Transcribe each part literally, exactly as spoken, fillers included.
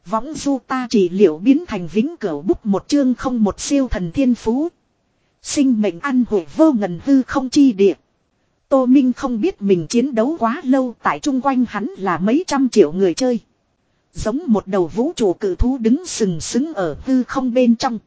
Võng du ta trị liệu biến thành vĩnh cửu bút một chương không một siêu thần thiên phú. Sinh mệnh ăn hội vô ngần hư không chi địa. Tô Minh không biết mình chiến đấu quá lâu, tại chung quanh hắn là mấy trăm triệu người chơi. Giống một đầu vũ trụ cự thú đứng sừng sững ở hư không bên trong.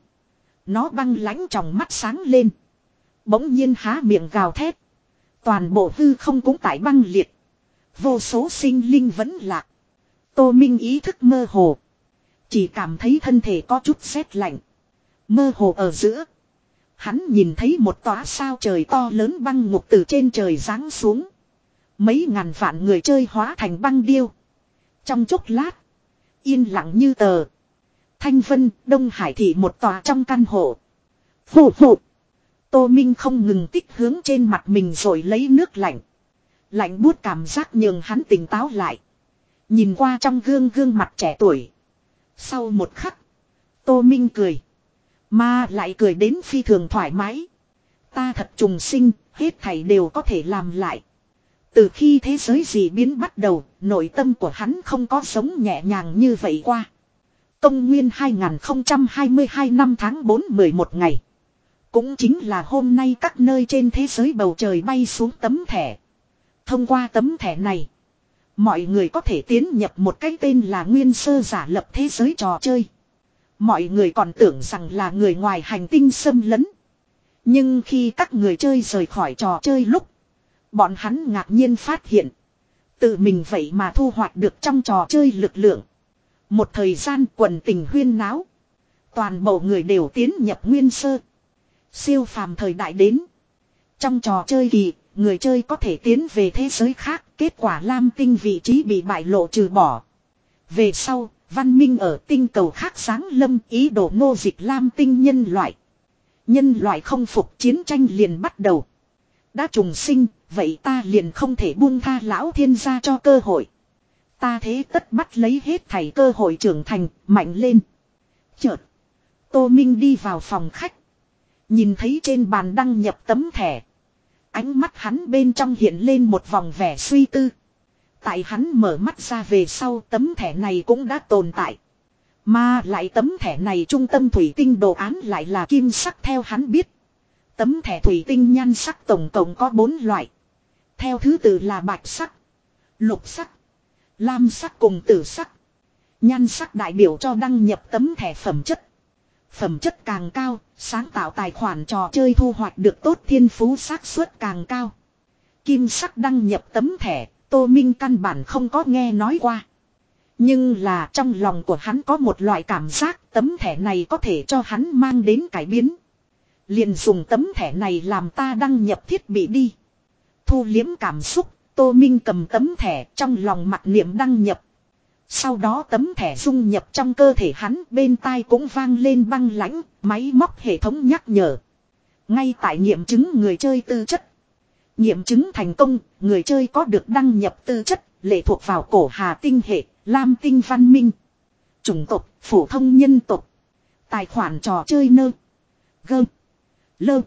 Nó băng lãnh trong mắt sáng lên. Bỗng nhiên há miệng gào thét. Toàn bộ hư không cũng tại băng liệt. Vô số sinh linh vẫn lạc. Tô Minh ý thức mơ hồ. Chỉ cảm thấy thân thể có chút rét lạnh. Mơ hồ ở giữa. Hắn nhìn thấy một tòa sao trời to lớn băng ngục từ trên trời giáng xuống. Mấy ngàn vạn người chơi hóa thành băng điêu. Trong chốc lát. Yên lặng như tờ. Thanh Vân, Đông Hải thị một tòa trong căn hộ. Phụ phụ. Tô Minh không ngừng tích hướng trên mặt mình rồi lấy nước lạnh. Lạnh buốt cảm giác nhường hắn tỉnh táo lại. Nhìn qua trong gương gương mặt trẻ tuổi. Sau một khắc. Tô Minh cười. Mà lại cười đến phi thường thoải mái. Ta thật trùng sinh, hết thảy đều có thể làm lại. Từ khi thế giới dị biến bắt đầu, nội tâm của hắn không có sống nhẹ nhàng như vậy qua. Công nguyên hai không hai hai năm tháng bốn mười một ngày. Cũng chính là hôm nay các nơi trên thế giới bầu trời bay xuống tấm thẻ. Thông qua tấm thẻ này, mọi người có thể tiến nhập một cái tên là nguyên sơ giả lập thế giới trò chơi. Mọi người còn tưởng rằng là người ngoài hành tinh xâm lấn. Nhưng khi các người chơi rời khỏi trò chơi lúc, bọn hắn ngạc nhiên phát hiện. Tự mình vậy mà thu hoạch được trong trò chơi lực lượng. Một thời gian quần tình huyên náo. Toàn bộ người đều tiến nhập nguyên sơ. Siêu phàm thời đại đến. Trong trò chơi kỳ, người chơi có thể tiến về thế giới khác. Kết quả Lam Tinh vị trí bị bại lộ trừ bỏ. Về sau, văn minh ở tinh cầu khác sáng lâm ý đồ nô dịch Lam Tinh nhân loại. Nhân loại không phục, chiến tranh liền bắt đầu. Đã trùng sinh, vậy ta liền không thể buông tha lão thiên gia cho cơ hội. Ta thế tất bắt lấy hết thảy cơ hội trưởng thành, mạnh lên. Chợt, Tô Minh đi vào phòng khách. Nhìn thấy trên bàn đăng nhập tấm thẻ. Ánh mắt hắn bên trong hiện lên một vòng vẻ suy tư. Tại hắn mở mắt ra về sau, tấm thẻ này cũng đã tồn tại. Mà lại tấm thẻ này trung tâm thủy tinh đồ án lại là kim sắc theo hắn biết. Tấm thẻ thủy tinh nhan sắc tổng cộng có bốn loại. Theo thứ tự là bạch sắc, lục sắc, lam sắc cùng tử sắc. Nhan sắc đại biểu cho đăng nhập tấm thẻ phẩm chất. Phẩm chất càng cao, sáng tạo tài khoản trò chơi thu hoạch được tốt thiên phú xác suất càng cao. Kim sắc đăng nhập tấm thẻ, Tô Minh căn bản không có nghe nói qua. Nhưng là trong lòng của hắn có một loại cảm giác tấm thẻ này có thể cho hắn mang đến cải biến. Liền dùng tấm thẻ này làm ta đăng nhập thiết bị đi. Thu liếm cảm xúc, Tô Minh cầm tấm thẻ trong lòng mặc niệm đăng nhập. Sau đó tấm thẻ dung nhập trong cơ thể hắn, bên tai cũng vang lên băng lãnh, máy móc hệ thống nhắc nhở. Ngay tại nghiệm chứng người chơi tư chất. Nghiệm chứng thành công, người chơi có được đăng nhập tư chất, lệ thuộc vào cổ Hà tinh hệ, Lam tinh văn minh. Chủng tộc, phổ thông nhân tộc. Tài khoản trò chơi nơ. Gơ. Lơ.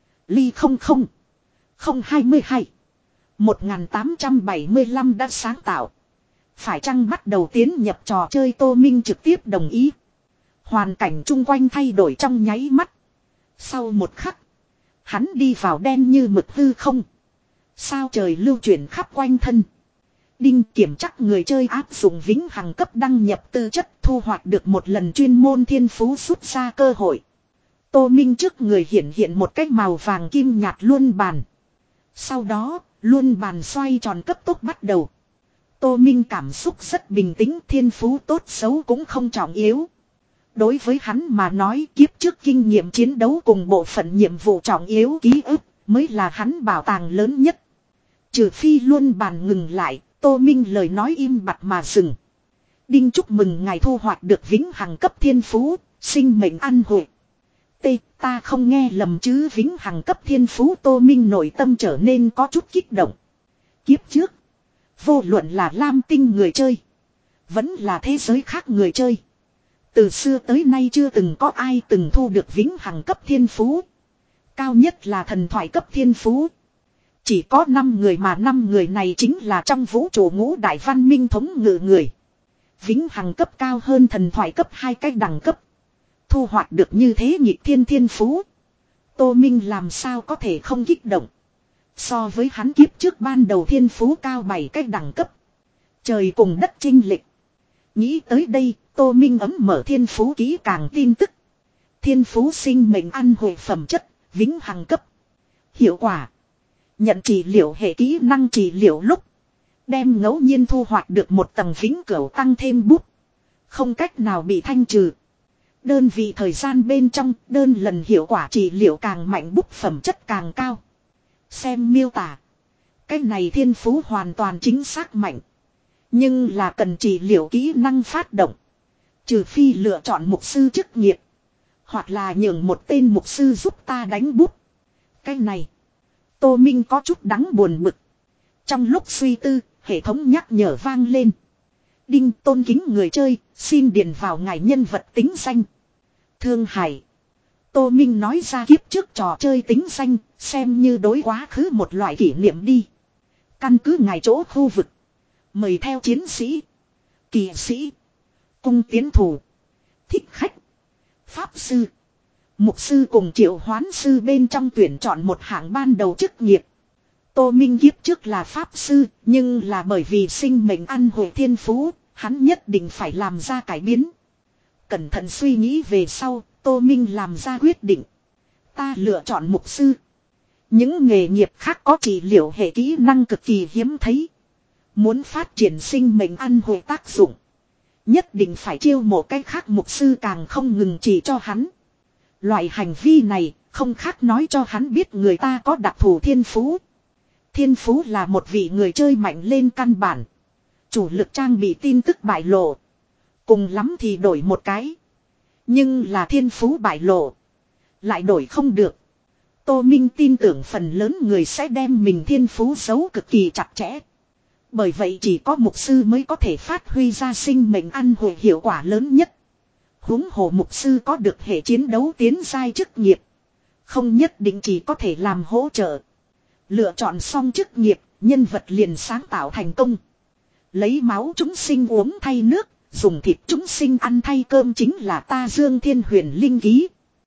Ly không không. Không hai mươi hai. một nghìn tám trăm bảy mươi lăm đã sáng tạo. Phải chăng bắt đầu tiến nhập trò chơi? Tô Minh trực tiếp đồng ý. Hoàn cảnh chung quanh thay đổi trong nháy mắt. Sau một khắc, hắn đi vào đen như mực hư không. Sao trời lưu chuyển khắp quanh thân. Đinh kiểm chắc người chơi áp dụng vĩnh hằng cấp đăng nhập tư chất thu hoạch được một lần chuyên môn thiên phú rút ra cơ hội. Tô Minh trước người hiện hiện một cái màu vàng kim nhạt luân bàn. Sau đó, luân bàn xoay tròn cấp tốc bắt đầu. Tô Minh cảm xúc rất bình tĩnh, thiên phú tốt xấu cũng không trọng yếu. Đối với hắn mà nói, kiếp trước kinh nghiệm chiến đấu cùng bộ phận nhiệm vụ trọng yếu ký ức mới là hắn bảo tàng lớn nhất. Trừ phi luân bàn ngừng lại, Tô Minh lời nói im bặt mà dừng. Đinh chúc mừng ngài thu hoạch được vĩnh hằng cấp thiên phú, sinh mệnh ăn hội. T, ta không nghe lầm chứ, vĩnh hằng cấp thiên phú. Tô Minh nội tâm trở nên có chút kích động. Kiếp trước, vô luận là Lam Tinh người chơi, vẫn là thế giới khác người chơi, từ xưa tới nay chưa từng có ai từng thu được vĩnh hằng cấp thiên phú. Cao nhất là thần thoại cấp thiên phú. Chỉ có năm người, mà năm người này chính là trong vũ trụ ngũ đại văn minh thống ngự người. Vĩnh hằng cấp cao hơn thần thoại cấp hai cái đẳng cấp. Thu hoạch được như thế nhịp thiên thiên phú. Tô Minh làm sao có thể không kích động. So với hắn kiếp trước ban đầu thiên phú cao bảy cái đẳng cấp. Trời cùng đất chênh lệch. Nghĩ tới đây, Tô Minh ấm mở thiên phú kỹ càng tin tức. Thiên phú sinh mệnh ăn hội phẩm chất, vĩnh hằng cấp. Hiệu quả. Nhận trị liệu hệ kỹ năng trị liệu lúc. Đem ngẫu nhiên thu hoạch được một tầng vĩnh cửu tăng thêm bút. Không cách nào bị thanh trừ. Đơn vị thời gian bên trong đơn lần hiệu quả trị liệu càng mạnh bút phẩm chất càng cao. Xem miêu tả. Cái này thiên phú hoàn toàn chính xác mạnh. Nhưng là cần trị liệu kỹ năng phát động. Trừ phi lựa chọn mục sư chức nghiệp. Hoặc là nhường một tên mục sư giúp ta đánh bút. Cái này. Tô Minh có chút đắng buồn bực. Trong lúc suy tư, hệ thống nhắc nhở vang lên. Đinh tôn kính người chơi, xin điền vào ngài nhân vật tính danh. Thương Hải. Tô Minh nói ra kiếp trước trò chơi tính danh, xem như đối quá khứ một loại kỷ niệm đi. Căn cứ ngài chỗ khu vực. Mời theo chiến sĩ, kỳ sĩ, cung tiến thủ, thích khách, pháp sư, mục sư cùng triệu hoán sư bên trong tuyển chọn một hạng ban đầu chức nghiệp. Tô Minh kiếp trước là pháp sư, nhưng là bởi vì sinh mệnh ăn hội thiên phú, hắn nhất định phải làm ra cải biến. Cẩn thận suy nghĩ về sau, Tô Minh làm ra quyết định. Ta lựa chọn mục sư. Những nghề nghiệp khác có trị liệu hệ kỹ năng cực kỳ hiếm thấy. Muốn phát triển sinh mệnh ăn hội tác dụng. Nhất định phải chiêu một cách khác mục sư càng không ngừng chỉ cho hắn. Loại hành vi này không khác nói cho hắn biết người ta có đặc thù thiên phú. Thiên phú là một vị người chơi mạnh lên căn bản. Chủ lực trang bị tin tức bại lộ. Cùng lắm thì đổi một cái. Nhưng là thiên phú bại lộ. Lại đổi không được. Tô Minh tin tưởng phần lớn người sẽ đem mình thiên phú giấu cực kỳ chặt chẽ. Bởi vậy chỉ có mục sư mới có thể phát huy ra sinh mệnh ăn hội hiệu quả lớn nhất. Huống hồ mục sư có được hệ chiến đấu tiến giai chức nghiệp. Không nhất định chỉ có thể làm hỗ trợ. Lựa chọn xong chức nghiệp, nhân vật liền sáng tạo thành công. Lấy máu chúng sinh uống thay nước, dùng thịt chúng sinh ăn thay cơm chính là ta Dương Thiên Huyền linh ký.